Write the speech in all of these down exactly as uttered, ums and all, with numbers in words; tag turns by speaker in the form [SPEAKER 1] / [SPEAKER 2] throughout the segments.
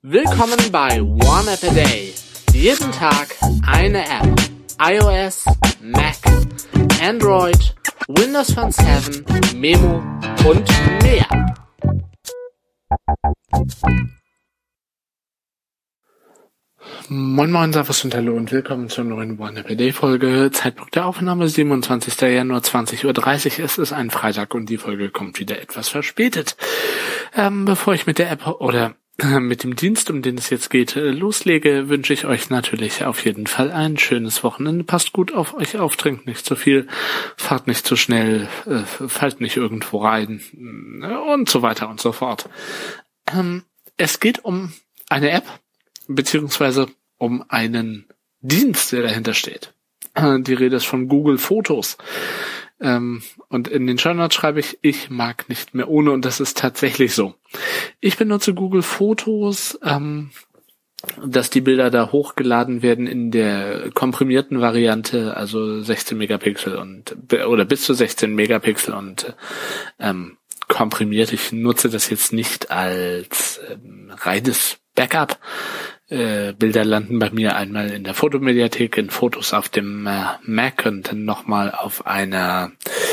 [SPEAKER 1] Willkommen bei One App a Day. Jeden Tag eine App. iOS, Mac, Android, Windows Phone sieben, Memo und mehr. Moin Moin, Servus und Hallo und willkommen zur neuen One App a Day Folge. Zeitpunkt der Aufnahme siebenundzwanzigster Januar zwanzig Uhr dreißig. Es ist ein Freitag und die Folge kommt wieder etwas verspätet. Ähm, bevor ich mit der App oder äh, mit dem Dienst, um den es jetzt geht, äh, loslege, wünsche ich euch natürlich auf jeden Fall ein schönes Wochenende. Passt gut auf euch auf, trinkt nicht zu viel, fahrt nicht zu schnell, äh, fallt nicht irgendwo rein äh, und so weiter und so fort. Ähm, es geht um eine App, beziehungsweise um einen Dienst, der dahinter steht. Die Rede ist von Google Fotos. Ähm, und in den Shownotes schreibe ich, ich mag nicht mehr ohne, und das ist tatsächlich so. Ich benutze Google Fotos, ähm, dass die Bilder da hochgeladen werden in der komprimierten Variante, also sechzehn Megapixel und oder bis zu sechzehn Megapixel und ähm, komprimiert. Ich nutze das jetzt nicht als ähm, reines Backup. Äh, Bilder landen bei mir einmal in der Fotomediathek, in Fotos auf dem äh, Mac und dann nochmal auf einer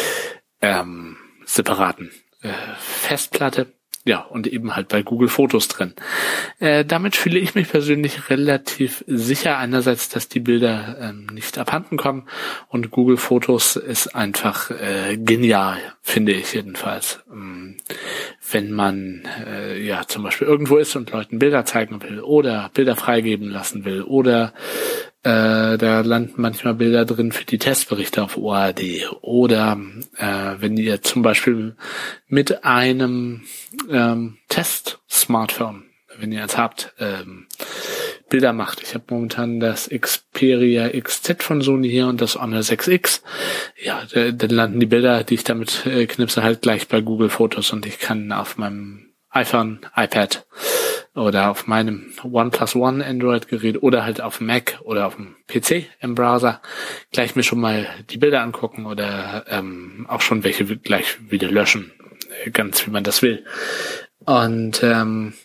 [SPEAKER 1] ähm, separaten äh, Festplatte. Ja, und eben halt bei Google Fotos drin. Äh, damit fühle ich mich persönlich relativ sicher. Einerseits, dass die Bilder ähm, nicht abhanden kommen, und Google Fotos ist einfach äh, genial, finde ich jedenfalls. Ähm, wenn man äh, ja zum Beispiel irgendwo ist und Leuten Bilder zeigen will oder Bilder freigeben lassen will oder Äh, da landen manchmal Bilder drin für die Testberichte auf O A D. Oder äh, wenn ihr zum Beispiel mit einem ähm, Test-Smartphone, wenn ihr es habt, ähm, Bilder macht. Ich habe momentan das Xperia X Z von Sony hier und das Honor sechs X. Ja, da, dann landen die Bilder, die ich damit äh, knipse, halt gleich bei Google Fotos, und ich kann auf meinem iPhone, iPad oder auf meinem OnePlus One Android-Gerät oder halt auf dem Mac oder auf dem P C im Browser gleich mir schon mal die Bilder angucken oder ähm, auch schon welche gleich wieder löschen, ganz wie man das will. Und ähm,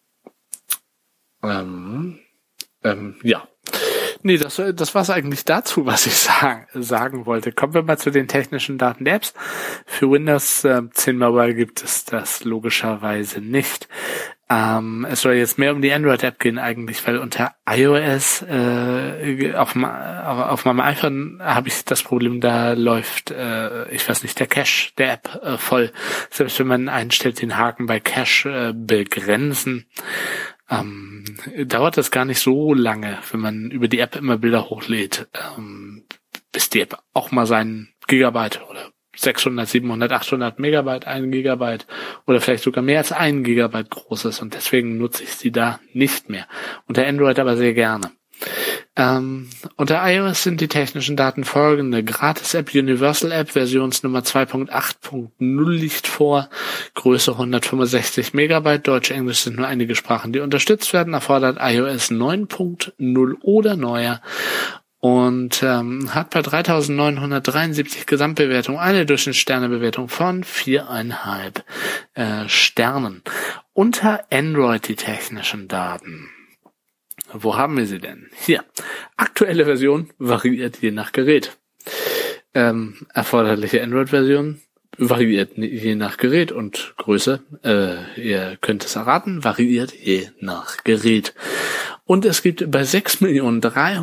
[SPEAKER 1] ähm, ähm, ja, nee, das, das war's eigentlich dazu, was ich sagen, sagen wollte. Kommen wir mal zu den technischen Daten der Apps. Für Windows äh, zehn Mobile gibt es das logischerweise nicht. Ähm, es soll jetzt mehr um die Android-App gehen eigentlich, weil unter iOS äh, auf, auf meinem iPhone habe ich das Problem, da läuft, äh, ich weiß nicht, der Cache der App äh, voll. Selbst wenn man einstellt, den Haken bei Cache äh, begrenzen, ähm, dauert das gar nicht so lange, wenn man über die App immer Bilder hochlädt, ähm, bis die App auch mal seinen Gigabyte oder sechshundert, siebenhundert, achthundert Megabyte, ein Gigabyte oder vielleicht sogar mehr als ein Gigabyte groß ist, und deswegen nutze ich sie da nicht mehr. Unter Android aber sehr gerne. Ähm, unter iOS sind die technischen Daten folgende. Gratis-App, Universal-App, Versionsnummer zwei Punkt acht Punkt null liegt vor, Größe hundertfünfundsechzig Megabyte, Deutsch, Englisch sind nur einige Sprachen, die unterstützt werden, erfordert iOS neun Punkt null oder neuer. Und ähm, hat bei dreitausendneunhundertdreiundsiebzig Gesamtbewertung eine Durchschnittssternebewertung von viereinhalb äh, Sternen. Unter Android die technischen Daten. Wo haben wir sie denn? Hier. Aktuelle Version variiert je nach Gerät. Ähm, erforderliche Android-Version variiert je nach Gerät, und Größe, äh, ihr könnt es erraten, variiert je nach Gerät. Und es gibt bei sechs Millionen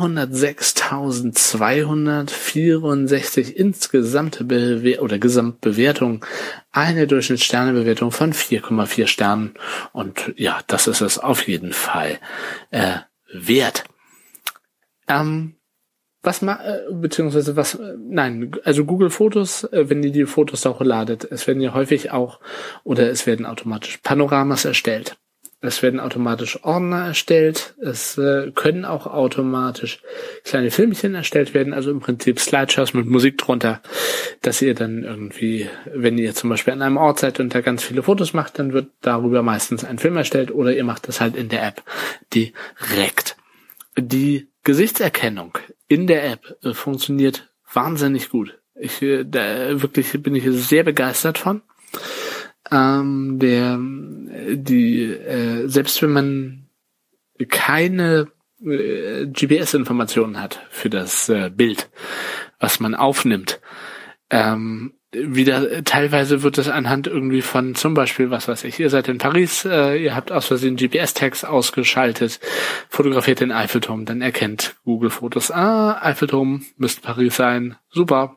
[SPEAKER 1] dreihundertsechstausendzweihundertvierundsechzig insgesamte Bewer- oder Gesamtbewertungen eine Durchschnittssternebewertung von vier Komma vier Sternen. Und ja, das ist es auf jeden Fall äh, wert. Ähm, Was ma äh, beziehungsweise was äh, nein, also Google Fotos, äh, wenn ihr die Fotos auch ladet, es werden ja häufig auch oder es werden automatisch Panoramas erstellt. Es werden automatisch Ordner erstellt. Es äh, können auch automatisch kleine Filmchen erstellt werden, also im Prinzip Slideshows mit Musik drunter, dass ihr dann irgendwie, wenn ihr zum Beispiel an einem Ort seid und da ganz viele Fotos macht, dann wird darüber meistens ein Film erstellt, oder ihr macht das halt in der App direkt. Die Gesichtserkennung in der App äh, funktioniert wahnsinnig gut. Ich äh, da wirklich bin ich sehr begeistert von. Ähm, der die äh, selbst wenn man keine äh, G P S-Informationen hat für das äh, Bild, was man aufnimmt. Ähm, wieder teilweise wird es anhand irgendwie von zum Beispiel, was weiß ich, ihr seid in Paris, äh, ihr habt aus Versehen G P S-Tags ausgeschaltet, fotografiert den Eiffelturm, dann erkennt Google Fotos, ah, Eiffelturm, müsste Paris sein, super.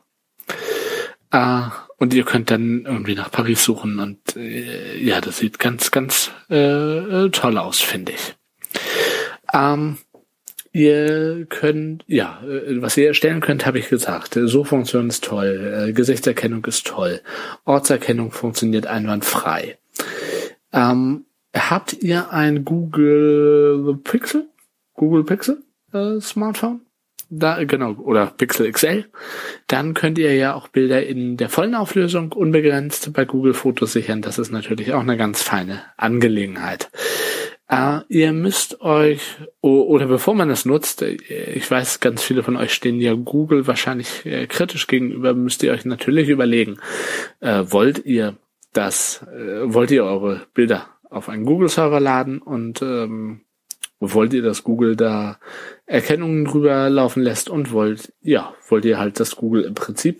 [SPEAKER 1] Äh, und ihr könnt dann irgendwie nach Paris suchen und äh, ja, das sieht ganz, ganz äh, toll aus, finde ich. Ähm, Ihr könnt, ja, was ihr erstellen könnt, habe ich gesagt. Suchfunktion ist toll, Gesichtserkennung ist toll, Ortserkennung funktioniert einwandfrei. Ähm, habt ihr ein Google Pixel? Google Pixel äh, Smartphone? Da, genau, oder Pixel X L. Dann könnt ihr ja auch Bilder in der vollen Auflösung unbegrenzt bei Google Fotos sichern. Das ist natürlich auch eine ganz feine Angelegenheit. Uh, ihr müsst euch, oh, oder bevor man das nutzt, ich weiß, ganz viele von euch stehen ja Google wahrscheinlich äh, kritisch gegenüber, müsst ihr euch natürlich überlegen, äh, wollt ihr das, äh, wollt ihr eure Bilder auf einen Google-Server laden und ähm, wollt ihr, dass Google da Erkennungen drüber laufen lässt und wollt, ja, wollt ihr halt, dass Google im Prinzip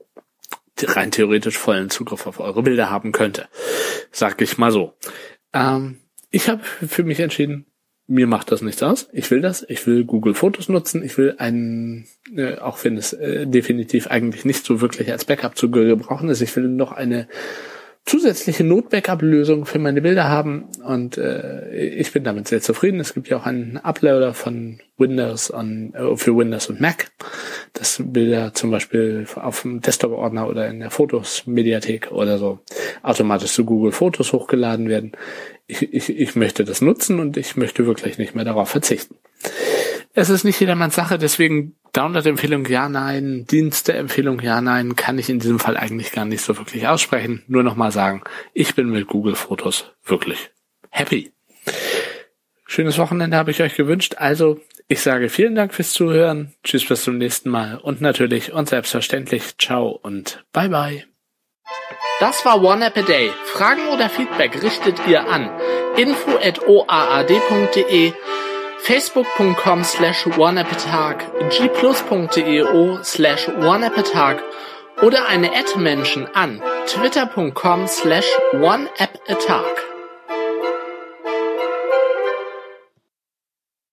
[SPEAKER 1] rein theoretisch vollen Zugriff auf eure Bilder haben könnte, sag ich mal so. Ähm, Ich habe für mich entschieden, mir macht das nichts aus. Ich will das. Ich will Google Fotos nutzen. Ich will einen, äh, auch wenn es äh, definitiv eigentlich nicht so wirklich als Backup zu gebrauchen ist, ich will noch eine zusätzliche Not-Backup-Lösung für meine Bilder haben und äh, ich bin damit sehr zufrieden. Es gibt ja auch einen Uploader von Windows an, äh, für Windows und Mac, dass Bilder zum Beispiel auf dem Desktop-Ordner oder in der Fotos-Mediathek oder so automatisch zu Google Fotos hochgeladen werden. Ich, ich, ich möchte das nutzen und ich möchte wirklich nicht mehr darauf verzichten. Es ist nicht jedermanns Sache, deswegen Download-Empfehlung ja, nein, Dienste-Empfehlung ja, nein, kann ich in diesem Fall eigentlich gar nicht so wirklich aussprechen. Nur nochmal sagen, ich bin mit Google Fotos wirklich happy. Schönes Wochenende habe ich euch gewünscht, also ich sage vielen Dank fürs Zuhören, tschüss bis zum nächsten Mal und natürlich und selbstverständlich ciao und bye bye. Das war One App a Day. Fragen oder Feedback richtet ihr an info at o a a d punkt d e, facebook.com slash oneappatag, gplus.deo slash oneappatag oder eine Ad-Menschen an twitter.com slash oneappatag.